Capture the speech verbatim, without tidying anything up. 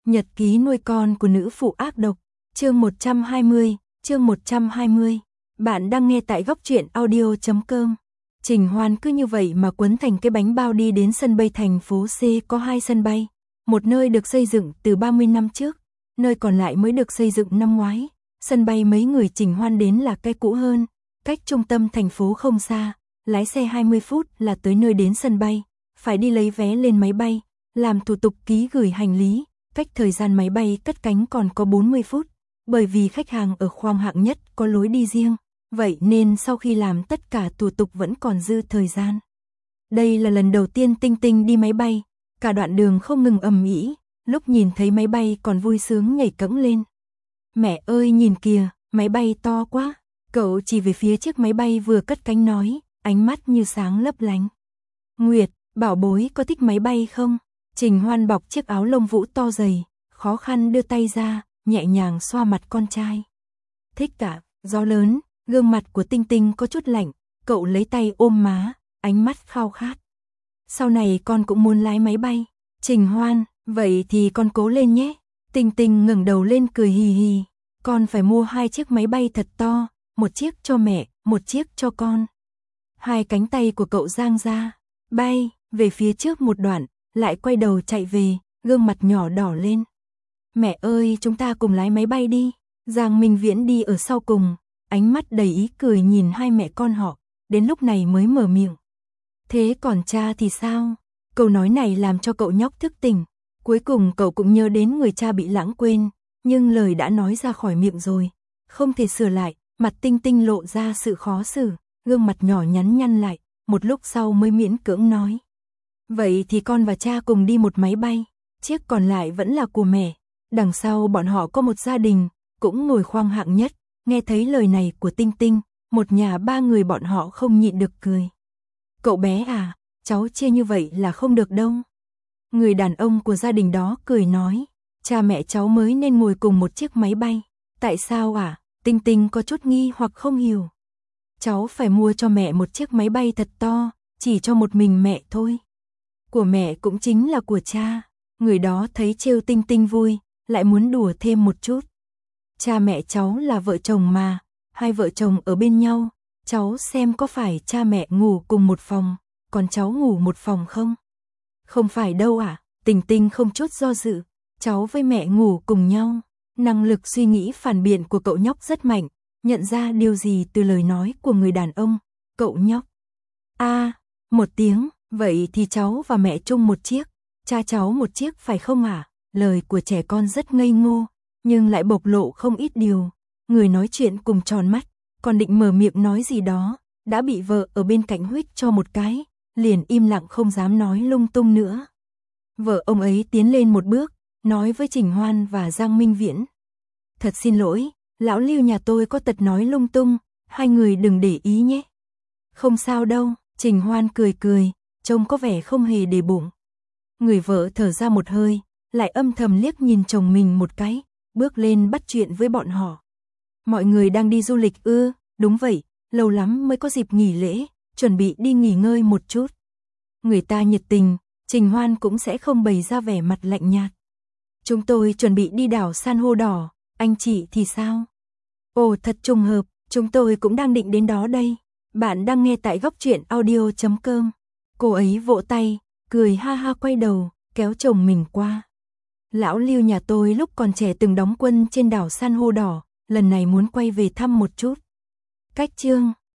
Nhật ký nuôi con của nữ phụ ác độc, chương một trăm hai mươi, chương một trăm hai mươi. Bạn đang nghe tại góc truyện audio chấm com. Trình Hoan cứ như vậy mà quấn thành cái bánh bao đi đến sân bay thành phố C có hai sân bay. Một nơi được xây dựng từ ba mươi năm trước, nơi còn lại mới được xây dựng năm ngoái. Sân bay mấy người Trình Hoan đến là cái cũ hơn, cách trung tâm thành phố không xa, lái xe hai mươi phút là tới nơi đến sân bay. Phải đi lấy vé lên máy bay, làm thủ tục ký gửi hành lý, cách thời gian máy bay cất cánh còn có bốn mươi phút. Bởi vì khách hàng ở khoang hạng nhất có lối đi riêng, vậy nên sau khi làm tất cả thủ tục vẫn còn dư thời gian. Đây là lần đầu tiên Tinh Tinh đi máy bay, cả đoạn đường không ngừng ầm ĩ, lúc nhìn thấy máy bay còn vui sướng nhảy cẫng lên. Mẹ ơi nhìn kìa, máy bay to quá, cậu chỉ về phía chiếc máy bay vừa cất cánh nói, ánh mắt như sáng lấp lánh. Nguyệt, bảo bối có thích máy bay không? Trình Hoan bọc chiếc áo lông vũ to dày, khó khăn đưa tay ra, nhẹ nhàng xoa mặt con trai. Thích cả, gió lớn, gương mặt của Tinh Tinh có chút lạnh, cậu lấy tay ôm má, ánh mắt khao khát. Sau này con cũng muốn lái máy bay. Trình Hoan, vậy thì con cố lên nhé. Tinh Tinh ngẩng đầu lên cười hì hì, con phải mua hai chiếc máy bay thật to, một chiếc cho mẹ, một chiếc cho con. Hai cánh tay của cậu giang ra, bay về phía trước một đoạn, lại quay đầu chạy về, gương mặt nhỏ đỏ lên. Mẹ ơi, chúng ta cùng lái máy bay đi. Giang Minh Viễn đi ở sau cùng, ánh mắt đầy ý cười nhìn hai mẹ con họ, đến lúc này mới mở miệng. Thế còn cha thì sao? Câu nói này làm cho cậu nhóc thức tỉnh, cuối cùng cậu cũng nhớ đến người cha bị lãng quên, nhưng lời đã nói ra khỏi miệng rồi, không thể sửa lại. Mặt Tinh Tinh lộ ra sự khó xử, gương mặt nhỏ nhắn nhăn lại, một lúc sau mới miễn cưỡng nói. Vậy thì con và cha cùng đi một máy bay, chiếc còn lại vẫn là của mẹ. Đằng sau bọn họ có một gia đình, cũng ngồi khoang hạng nhất. Nghe thấy lời này của Tinh Tinh, một nhà ba người bọn họ không nhịn được cười. Cậu bé à, cháu chia như vậy là không được đâu. Người đàn ông của gia đình đó cười nói, cha mẹ cháu mới nên ngồi cùng một chiếc máy bay. Tại sao à? Tinh Tinh có chút nghi hoặc không hiểu. Cháu phải mua cho mẹ một chiếc máy bay thật to, chỉ cho một mình mẹ thôi. Của mẹ cũng chính là của cha. Người đó thấy trêu Tinh Tinh vui, lại muốn đùa thêm một chút. Cha mẹ cháu là vợ chồng mà, hai vợ chồng ở bên nhau, cháu xem có phải cha mẹ ngủ cùng một phòng, còn cháu ngủ một phòng không? Không phải đâu à? Tinh Tinh không chút do dự, cháu với mẹ ngủ cùng nhau. Năng lực suy nghĩ phản biện của cậu nhóc rất mạnh, nhận ra điều gì từ lời nói của người đàn ông. Cậu nhóc a à, một tiếng, vậy thì cháu và mẹ chung một chiếc, cha cháu một chiếc phải không à? Lời của trẻ con rất ngây ngô, nhưng lại bộc lộ không ít điều. Người nói chuyện cùng tròn mắt, còn định mở miệng nói gì đó, đã bị vợ ở bên cạnh huých cho một cái, liền im lặng không dám nói lung tung nữa. Vợ ông ấy tiến lên một bước, nói với Trình Hoan và Giang Minh Viễn. Thật xin lỗi, lão Lưu nhà tôi có tật nói lung tung, hai người đừng để ý nhé. Không sao đâu, Trình Hoan cười cười, trông có vẻ không hề để bụng. Người vợ thở ra một hơi, lại âm thầm liếc nhìn chồng mình một cái, bước lên bắt chuyện với bọn họ. Mọi người đang đi du lịch ư? Đúng vậy, lâu lắm mới có dịp nghỉ lễ, chuẩn bị đi nghỉ ngơi một chút. Người ta nhiệt tình, Trình Hoan cũng sẽ không bày ra vẻ mặt lạnh nhạt. Chúng tôi chuẩn bị đi đảo San hô đỏ, anh chị thì sao? Ồ thật trùng hợp, chúng tôi cũng đang định đến đó đây. Bạn đang nghe tại góc truyện audio chấm com. Cô ấy vỗ tay, cười ha ha quay đầu, kéo chồng mình qua. Lão Lưu nhà tôi lúc còn trẻ từng đóng quân trên đảo San hô đỏ, lần này muốn quay về thăm một chút. Cách chương